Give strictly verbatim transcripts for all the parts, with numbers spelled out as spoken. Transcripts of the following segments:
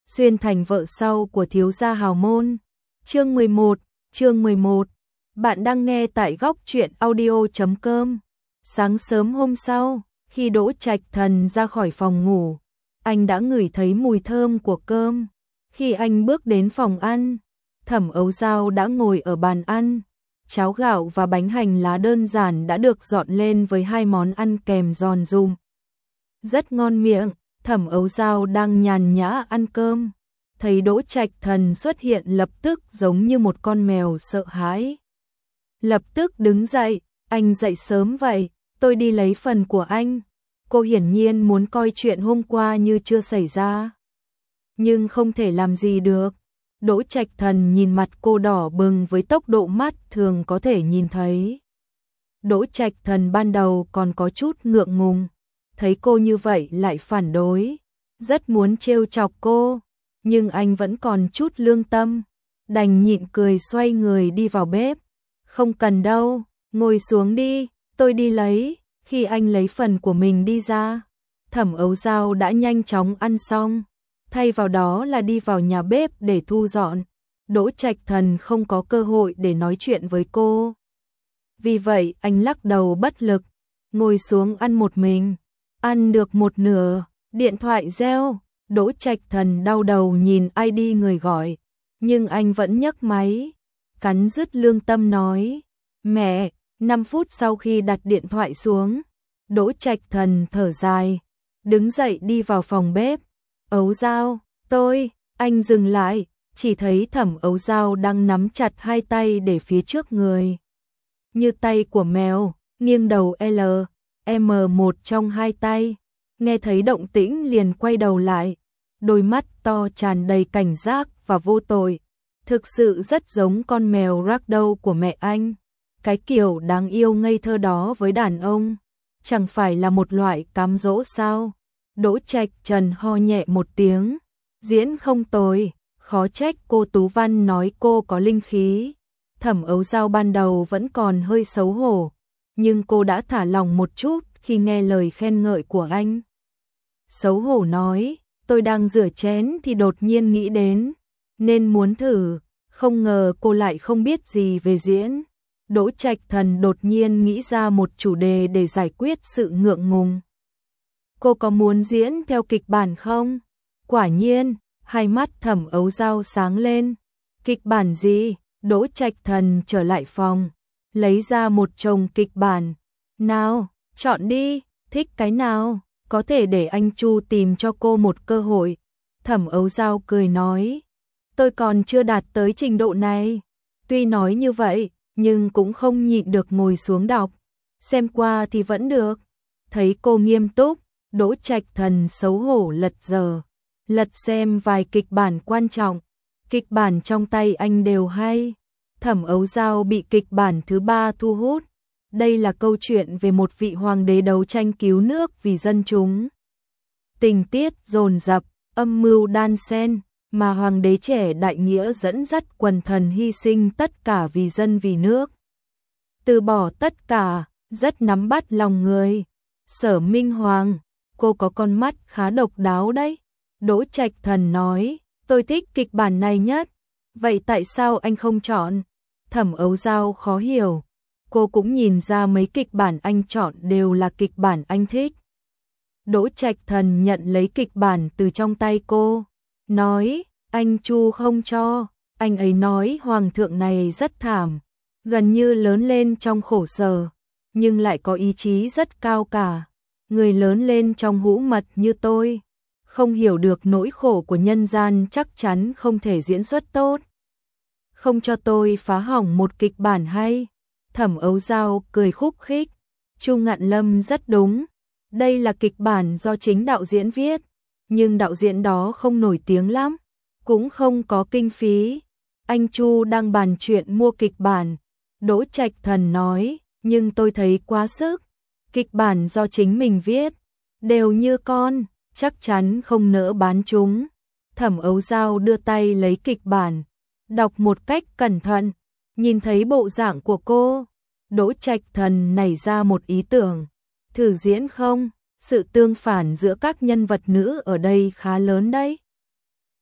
xuyên thành vợ sau của thiếu gia hào môn. Chương mười một, chương mười một. Bạn đang nghe tại góc truyện audio chấm com. Sáng sớm hôm sau, khi Đỗ Trạch Thần ra khỏi phòng ngủ, anh đã ngửi thấy mùi thơm của cơm. Khi anh bước đến phòng ăn, Thẩm Ấu Dao đã ngồi ở bàn ăn. Cháo gạo và bánh hành lá đơn giản đã được dọn lên với hai món ăn kèm giòn giùm. Rất ngon miệng. Thẩm Ấu Dao đang nhàn nhã ăn cơm, thấy Đỗ Trạch Thần xuất hiện lập tức giống như một con mèo sợ hãi. Lập tức đứng dậy, anh dậy sớm vậy, tôi đi lấy phần của anh. Cô hiển nhiên muốn coi chuyện hôm qua như chưa xảy ra. Nhưng không thể làm gì được. Đỗ Trạch Thần nhìn mặt cô đỏ bừng với tốc độ mắt thường có thể nhìn thấy. Đỗ Trạch Thần ban đầu còn có chút ngượng ngùng. Thấy cô như vậy lại phản đối, rất muốn trêu chọc cô, nhưng anh vẫn còn chút lương tâm, đành nhịn cười xoay người đi vào bếp. Không cần đâu, ngồi xuống đi, tôi đi lấy. Khi anh lấy phần của mình đi ra, Thẩm Ấu Dao đã nhanh chóng ăn xong, thay vào đó là đi vào nhà bếp để thu dọn. Đỗ Trạch Thần không có cơ hội để nói chuyện với cô. Vì vậy anh lắc đầu bất lực, ngồi xuống ăn một mình. Ăn được một nửa, điện thoại reo, Đỗ Trạch Thần đau đầu nhìn i đê người gọi, nhưng anh vẫn nhấc máy, cắn rứt lương tâm nói, mẹ. Năm phút sau khi đặt điện thoại xuống, Đỗ Trạch Thần thở dài, đứng dậy đi vào phòng bếp. Ấu Dao, tôi, anh dừng lại, chỉ thấy Thẩm Ấu Dao đang nắm chặt hai tay để phía trước người. Như tay của mèo, nghiêng đầu L. em một trong hai tay, nghe thấy động tĩnh liền quay đầu lại, đôi mắt to tràn đầy cảnh giác và vô tội, thực sự rất giống con mèo ragdoll của mẹ anh, cái kiểu đáng yêu ngây thơ đó với đàn ông, chẳng phải là một loại cám dỗ sao? Đỗ Trạch Trần ho nhẹ một tiếng, diễn không tồi, khó trách cô Tú Văn nói cô có linh khí. Thẩm Ấu Dao ban đầu vẫn còn hơi xấu hổ, nhưng cô đã thả lỏng một chút khi nghe lời khen ngợi của anh. Xấu hổ nói, tôi đang rửa chén thì đột nhiên nghĩ đến, nên muốn thử, không ngờ cô lại không biết gì về diễn. Đỗ Trạch Thần đột nhiên nghĩ ra một chủ đề để giải quyết sự ngượng ngùng. Cô có muốn diễn theo kịch bản không? Quả nhiên, hai mắt Thẩm Ấu Dao sáng lên. Kịch bản gì? Đỗ Trạch Thần trở lại phòng, lấy ra một chồng kịch bản. Nào, chọn đi, thích cái nào, có thể để anh Chu tìm cho cô một cơ hội. Thẩm Ấu Dao cười nói, tôi còn chưa đạt tới trình độ này. Tuy nói như vậy, nhưng cũng không nhịn được ngồi xuống đọc. Xem qua thì vẫn được. Thấy cô nghiêm túc, Đỗ Trạch Thần xấu hổ lật giờ. Lật xem vài kịch bản quan trọng. Kịch bản trong tay anh đều hay. Thẩm Ấu Dao bị kịch bản thứ ba thu hút. Đây là câu chuyện về một vị hoàng đế đấu tranh cứu nước vì dân chúng. Tình tiết dồn dập, âm mưu đan xen, mà hoàng đế trẻ đại nghĩa dẫn dắt quần thần hy sinh tất cả vì dân vì nước. Từ bỏ tất cả, rất nắm bắt lòng người. Sở Minh Hoàng, cô có con mắt khá độc đáo đấy. Đỗ Trạch Thần nói, tôi thích kịch bản này nhất. Vậy tại sao anh không chọn? Thẩm Ấu Dao khó hiểu. Cô cũng nhìn ra mấy kịch bản anh chọn đều là kịch bản anh thích. Đỗ Trạch Thần nhận lấy kịch bản từ trong tay cô, nói, anh Chu không cho. Anh ấy nói hoàng thượng này rất thảm, gần như lớn lên trong khổ sở, nhưng lại có ý chí rất cao cả. Người lớn lên trong hũ mật như tôi, không hiểu được nỗi khổ của nhân gian chắc chắn không thể diễn xuất tốt. Không cho tôi phá hỏng một kịch bản hay. Thẩm Ấu Dao cười khúc khích. Chu Ngạn Lâm rất đúng. Đây là kịch bản do chính đạo diễn viết, nhưng đạo diễn đó không nổi tiếng lắm, cũng không có kinh phí. Anh Chu đang bàn chuyện mua kịch bản. Đỗ Trạch Thần nói, nhưng tôi thấy quá sức. Kịch bản do chính mình viết, đều như con, chắc chắn không nỡ bán chúng. Thẩm Ấu Dao đưa tay lấy kịch bản, đọc một cách cẩn thận, nhìn thấy bộ dạng của cô. Đỗ Trạch Thần nảy ra một ý tưởng, thử diễn không? Sự tương phản giữa các nhân vật nữ ở đây khá lớn đấy.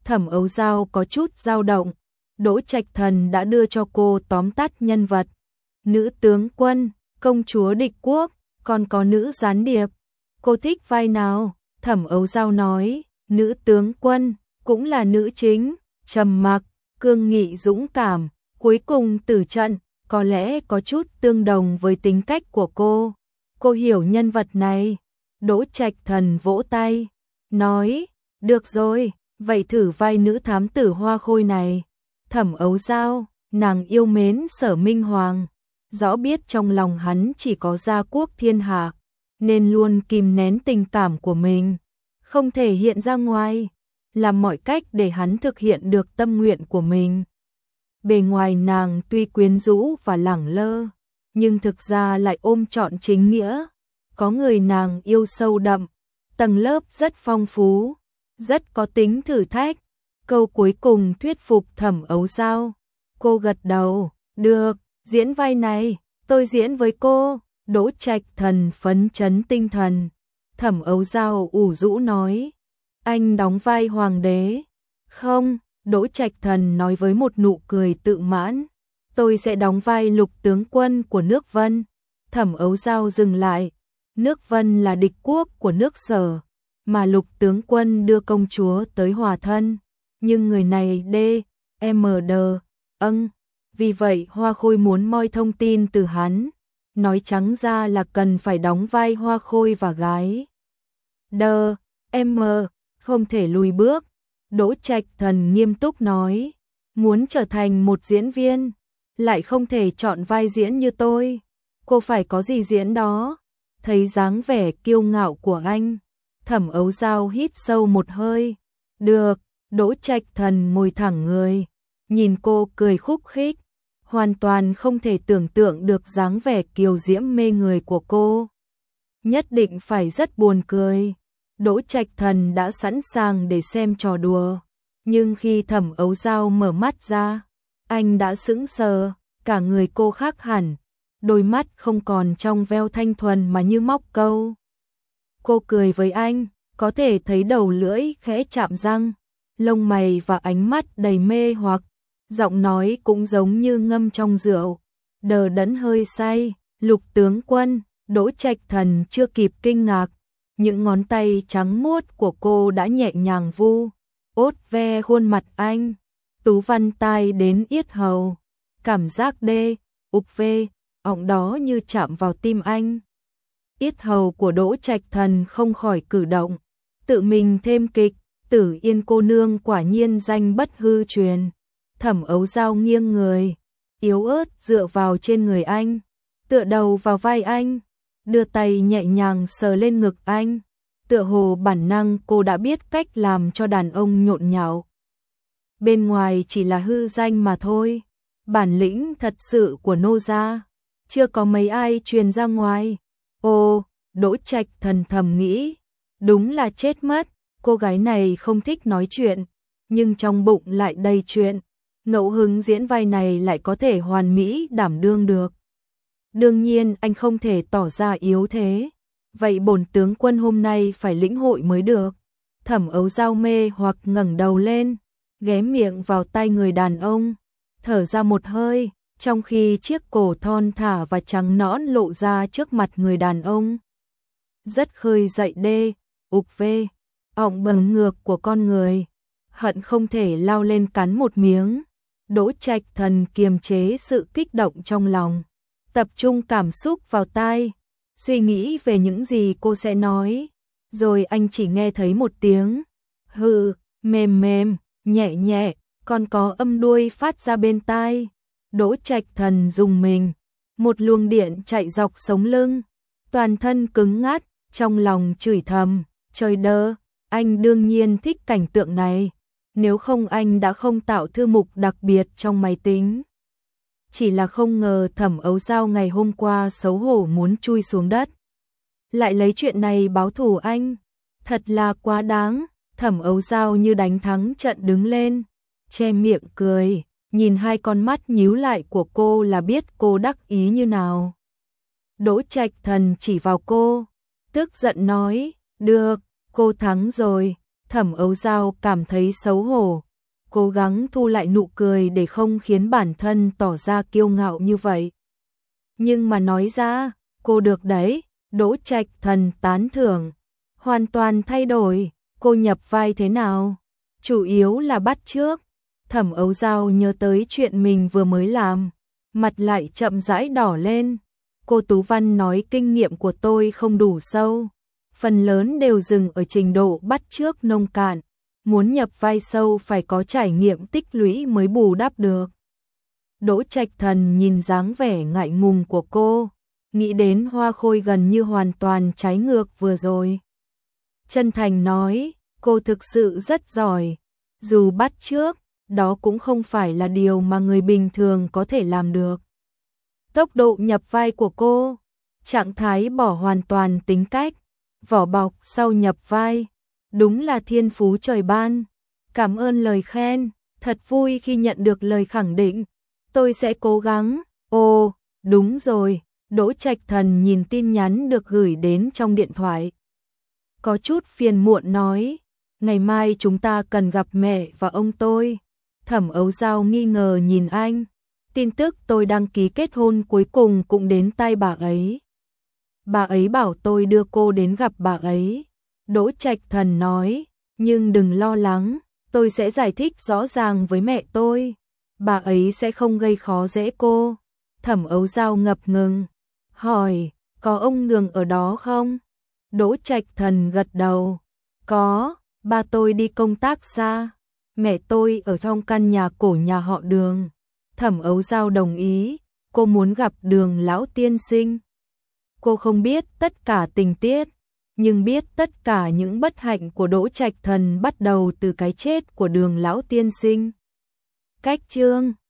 Thẩm Ấu Dao có chút dao động. Đỗ Trạch Thần đã đưa cho cô tóm tắt nhân vật. Nữ tướng quân, công chúa địch quốc, còn có nữ gián điệp. Cô thích vai nào? Thẩm Ấu Dao nói, nữ tướng quân, cũng là nữ chính, trầm mặc, cương nghị dũng cảm, cuối cùng tử trận, có lẽ có chút tương đồng với tính cách của cô. Cô hiểu nhân vật này. Đỗ Trạch Thần vỗ tay, nói, được rồi, vậy thử vai nữ thám tử Hoa Khôi này. Thẩm Ấu Dao, nàng yêu mến Sở Minh Hoàng, rõ biết trong lòng hắn chỉ có gia quốc thiên hạ, nên luôn kìm nén tình cảm của mình, không thể hiện ra ngoài, làm mọi cách để hắn thực hiện được tâm nguyện của mình. Bề ngoài nàng tuy quyến rũ và lẳng lơ, nhưng thực ra lại ôm trọn chính nghĩa. Có người nàng yêu sâu đậm, tầng lớp rất phong phú, rất có tính thử thách. Câu cuối cùng thuyết phục Thẩm Ấu Dao. Cô gật đầu, được, diễn vai này, tôi diễn với cô. Đỗ Trạch Thần phấn chấn tinh thần. Thẩm Ấu Dao ủ rũ nói, anh đóng vai hoàng đế. Không, Đỗ Trạch Thần nói với một nụ cười tự mãn, tôi sẽ đóng vai lục tướng quân của nước Vân. Thẩm Ấu Dao dừng lại, nước Vân là địch quốc của nước Sở, mà lục tướng quân đưa công chúa tới hòa thân, nhưng người này đê, em đờ, âng, vì vậy Hoa Khôi muốn moi thông tin từ hắn, nói trắng ra là cần phải đóng vai Hoa Khôi và gái. Đờ, em không thể lùi bước. Đỗ Trạch Thần nghiêm túc nói, muốn trở thành một diễn viên, lại không thể chọn vai diễn như tôi, cô phải có gì diễn đó. Thấy dáng vẻ kiêu ngạo của anh, Thẩm Ấu Dao hít sâu một hơi. Được. Đỗ Trạch Thần ngồi thẳng người, nhìn cô cười khúc khích, hoàn toàn không thể tưởng tượng được dáng vẻ kiều diễm mê người của cô. Nhất định phải rất buồn cười. Đỗ Trạch Thần đã sẵn sàng để xem trò đùa, nhưng khi Thẩm Ấu Dao mở mắt ra, anh đã sững sờ, cả người cô khác hẳn, đôi mắt không còn trong veo thanh thuần mà như móc câu. Cô cười với anh, có thể thấy đầu lưỡi khẽ chạm răng, lông mày và ánh mắt đầy mê hoặc, giọng nói cũng giống như ngâm trong rượu, đờ đẫn hơi say. Lục tướng quân. Đỗ Trạch Thần chưa kịp kinh ngạc, những ngón tay trắng muốt của cô đã nhẹ nhàng vu ốt ve khuôn mặt anh, tú văn tai đến yết hầu, cảm giác đê, ục vê, ọng đó như chạm vào tim anh. Yết hầu của Đỗ Trạch Thần không khỏi cử động, tự mình thêm kịch, Tử Yên cô nương quả nhiên danh bất hư truyền. Thẩm Ấu Dao nghiêng người, yếu ớt dựa vào trên người anh, tựa đầu vào vai anh, đưa tay nhẹ nhàng sờ lên ngực anh, tựa hồ bản năng cô đã biết cách làm cho đàn ông nhộn nhạo. Bên ngoài chỉ là hư danh mà thôi, bản lĩnh thật sự của nô gia chưa có mấy ai truyền ra ngoài. Ô, Đỗ Trạch Thần thầm nghĩ, đúng là chết mất, cô gái này không thích nói chuyện, nhưng trong bụng lại đầy chuyện, ngẫu hứng diễn vai này lại có thể hoàn mỹ đảm đương được. Đương nhiên anh không thể tỏ ra yếu thế, vậy bổn tướng quân hôm nay phải lĩnh hội mới được. Thẩm Ấu Dao mê hoặc ngẩng đầu lên, ghé miệng vào tai người đàn ông, thở ra một hơi, trong khi chiếc cổ thon thả và trắng nõn lộ ra trước mặt người đàn ông. Rất khơi dậy đê, ục vê, ọng bầng ngược của con người, hận không thể lao lên cắn một miếng. Đỗ Trạch Thần kiềm chế sự kích động trong lòng, tập trung cảm xúc vào tai, suy nghĩ về những gì cô sẽ nói, rồi anh chỉ nghe thấy một tiếng hừ, mềm mềm, nhẹ nhẹ, còn có âm đuôi phát ra bên tai. Đỗ Trạch Thần rùng mình, một luồng điện chạy dọc sống lưng, toàn thân cứng ngắt, trong lòng chửi thầm, trời đơ, anh đương nhiên thích cảnh tượng này, nếu không anh đã không tạo thư mục đặc biệt trong máy tính. Chỉ là không ngờ Thẩm Ấu Dao ngày hôm qua xấu hổ muốn chui xuống đất, lại lấy chuyện này báo thù anh, thật là quá đáng. Thẩm Ấu Dao như đánh thắng trận đứng lên, che miệng cười, nhìn hai con mắt nhíu lại của cô là biết cô đắc ý như nào. Đỗ Trạch Thần chỉ vào cô, tức giận nói, được, cô thắng rồi, Thẩm Ấu Dao cảm thấy xấu hổ, cố gắng thu lại nụ cười để không khiến bản thân tỏ ra kiêu ngạo như vậy. Nhưng mà nói ra, cô được đấy, Đỗ Trạch Thần tán thưởng, hoàn toàn thay đổi, cô nhập vai thế nào? Chủ yếu là bắt chước. Thẩm Ấu Dao nhớ tới chuyện mình vừa mới làm, mặt lại chậm rãi đỏ lên. Cô Tú Văn nói kinh nghiệm của tôi không đủ sâu, phần lớn đều dừng ở trình độ bắt chước nông cạn, muốn nhập vai sâu phải có trải nghiệm tích lũy mới bù đắp được. Đỗ Trạch Thần nhìn dáng vẻ ngại ngùng của cô, nghĩ đến Hoa Khôi gần như hoàn toàn trái ngược vừa rồi. Chân thành nói, cô thực sự rất giỏi, dù bắt chước, đó cũng không phải là điều mà người bình thường có thể làm được. Tốc độ nhập vai của cô, trạng thái bỏ hoàn toàn tính cách, vỏ bọc sau nhập vai, đúng là thiên phú trời ban. Cảm ơn lời khen, thật vui khi nhận được lời khẳng định, tôi sẽ cố gắng. Ồ, đúng rồi, Đỗ Trạch Thần nhìn tin nhắn được gửi đến trong điện thoại. Có chút phiền muộn nói, ngày mai chúng ta cần gặp mẹ và ông tôi. Thẩm Ấu Dao nghi ngờ nhìn anh, tin tức tôi đăng ký kết hôn cuối cùng cũng đến tai bà ấy. Bà ấy bảo tôi đưa cô đến gặp bà ấy. Đỗ Trạch Thần nói, nhưng đừng lo lắng, tôi sẽ giải thích rõ ràng với mẹ tôi. Bà ấy sẽ không gây khó dễ cô. Thẩm Ấu Dao ngập ngừng, hỏi, có ông Nường ở đó không? Đỗ Trạch Thần gật đầu, có, ba tôi đi công tác xa, mẹ tôi ở trong căn nhà cổ nhà họ Đường. Thẩm Ấu Dao đồng ý, cô muốn gặp Đường lão tiên sinh. Cô không biết tất cả tình tiết, nhưng biết tất cả những bất hạnh của Đỗ Trạch Thần bắt đầu từ cái chết của Đường lão tiên sinh. Cách chương